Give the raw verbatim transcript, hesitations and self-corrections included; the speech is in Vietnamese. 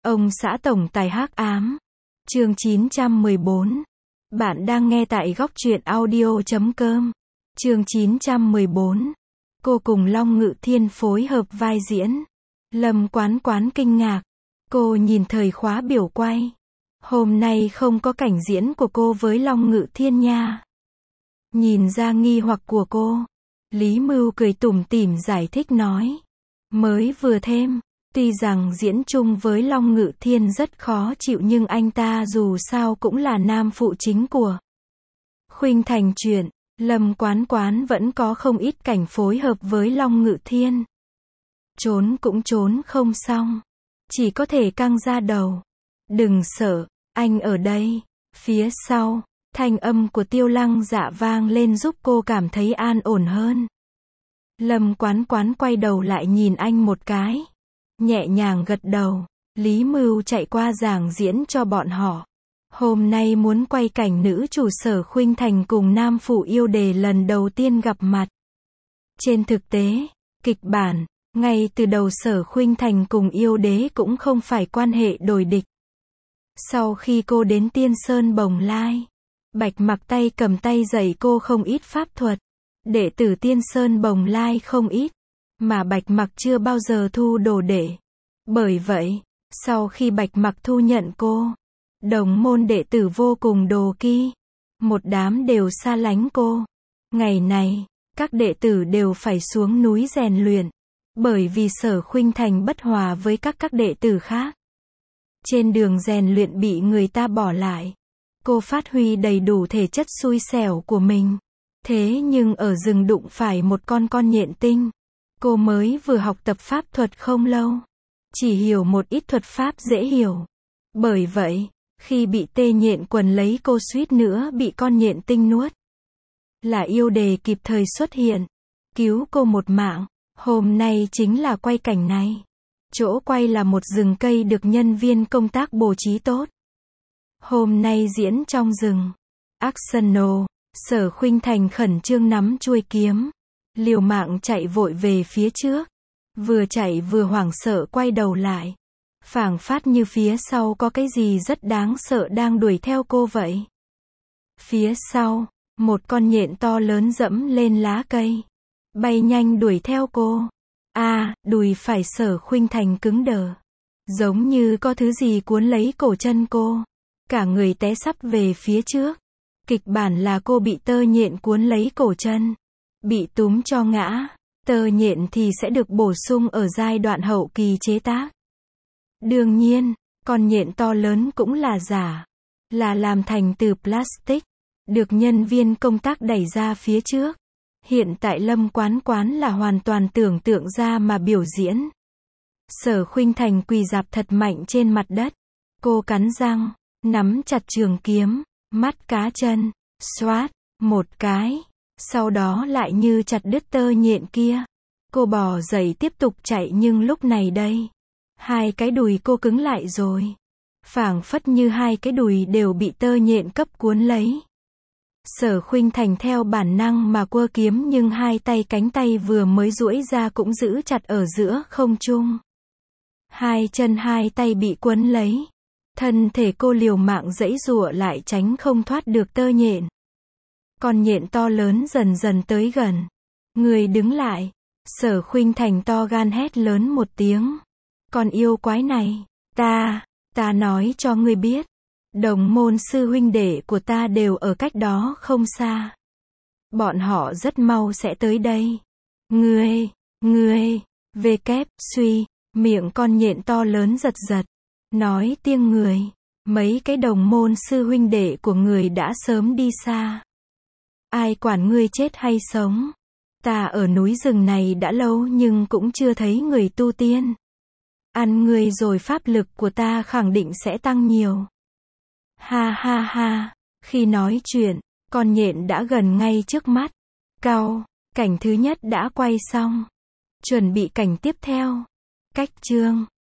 Ông xã tổng tài hắc ám. Chương chín trăm mười bốn. Bạn đang nghe tại góc truyện audio chấm com. Chương chín trăm mười bốn. Cô cùng Long Ngự Thiên phối hợp vai diễn. Lâm Quán Quán kinh ngạc. Cô nhìn thời khóa biểu quay. Hôm nay không có cảnh diễn của cô với Long Ngự Thiên nha. Nhìn ra nghi hoặc của cô, Lý Mưu cười tủm tỉm giải thích nói. Mới vừa thêm, tuy rằng diễn chung với Long Ngự Thiên rất khó chịu nhưng anh ta dù sao cũng là nam phụ chính của Khuynh Thành truyện. Lâm Quán Quán vẫn có không ít cảnh phối hợp với Long Ngự Thiên. Trốn cũng trốn không xong, chỉ có thể căng ra đầu. Đừng sợ, anh ở đây. Phía sau, thanh âm của Tiêu Lăng Dạ vang lên giúp cô cảm thấy an ổn hơn. Lâm Quán Quán quay đầu lại nhìn anh một cái, nhẹ nhàng gật đầu. Lý Mưu chạy qua giảng diễn cho bọn họ. Hôm nay muốn quay cảnh nữ chủ Sở Khuynh Thành cùng nam phụ yêu đề lần đầu tiên gặp mặt. Trên thực tế, kịch bản, ngay từ đầu Sở Khuynh Thành cùng yêu đế cũng không phải quan hệ đối địch. Sau khi cô đến Tiên Sơn Bồng Lai, Bạch Mặc tay cầm tay dạy cô không ít pháp thuật. Đệ tử Tiên Sơn Bồng Lai không ít, mà Bạch Mặc chưa bao giờ thu đồ đệ. Bởi vậy, sau khi Bạch Mặc thu nhận cô, đồng môn đệ tử vô cùng đố kỵ, một đám đều xa lánh cô. Ngày này, các đệ tử đều phải xuống núi rèn luyện, bởi vì Sở Khuynh Thành bất hòa với các các đệ tử khác. Trên đường rèn luyện bị người ta bỏ lại. Cô phát huy đầy đủ thể chất xui xẻo của mình. Thế nhưng ở rừng đụng phải một con con nhện tinh. Cô mới vừa học tập pháp thuật không lâu, chỉ hiểu một ít thuật pháp dễ hiểu. Bởi vậy, khi bị tê nhện quần lấy cô suýt nữa bị con nhện tinh nuốt. Là yêu đề kịp thời xuất hiện, cứu cô một mạng. Hôm nay chính là quay cảnh này. Chỗ quay là một rừng cây được nhân viên công tác bố trí tốt. Hôm nay diễn trong rừng. Arsenal, Sở Khuynh Thành khẩn trương nắm chuôi kiếm, liều mạng chạy vội về phía trước. Vừa chạy vừa hoảng sợ quay đầu lại. Phảng phất như phía sau có cái gì rất đáng sợ đang đuổi theo cô vậy. Phía sau, một con nhện to lớn dẫm lên lá cây, bay nhanh đuổi theo cô. A, à, đùi phải Sở Khuynh Thành cứng đờ, giống như có thứ gì cuốn lấy cổ chân cô. Cả người té sắp về phía trước. Kịch bản là cô bị tơ nhện cuốn lấy cổ chân, bị túm cho ngã. Tơ nhện thì sẽ được bổ sung ở giai đoạn hậu kỳ chế tác. Đương nhiên, con nhện to lớn cũng là giả, là làm thành từ plastic, được nhân viên công tác đẩy ra phía trước. Hiện tại Lâm Quán Quán là hoàn toàn tưởng tượng ra mà biểu diễn. Sở Khuynh Thành quỳ rạp thật mạnh trên mặt đất. Cô cắn răng, nắm chặt trường kiếm, mắt cá chân, xoát, một cái. Sau đó lại như chặt đứt tơ nhện kia. Cô bò dậy tiếp tục chạy nhưng lúc này đây, hai cái đùi cô cứng lại rồi. Phảng phất như hai cái đùi đều bị tơ nhện cấp cuốn lấy. Sở Khuynh Thành theo bản năng mà quơ kiếm nhưng hai tay cánh tay vừa mới duỗi ra cũng giữ chặt ở giữa không trung. Hai chân hai tay bị quấn lấy. Thân thể cô liều mạng giãy giụa lại tránh không thoát được tơ nhện. Con nhện to lớn dần dần tới gần. Người đứng lại. Sở Khuynh Thành to gan hét lớn một tiếng. Con yêu quái này, ta, ta nói cho ngươi biết. Đồng môn sư huynh đệ của ta đều ở cách đó không xa. Bọn họ rất mau sẽ tới đây. Ngươi, ngươi, về kép, suy, miệng con nhện to lớn giật giật. Nói tiếng người, mấy cái đồng môn sư huynh đệ của người đã sớm đi xa. Ai quản ngươi chết hay sống. Ta ở núi rừng này đã lâu nhưng cũng chưa thấy người tu tiên. Ăn ngươi rồi pháp lực của ta khẳng định sẽ tăng nhiều. Ha ha ha, khi nói chuyện, con nhện đã gần ngay trước mắt. Cau, cảnh thứ nhất đã quay xong. Chuẩn bị cảnh tiếp theo. Cách chương.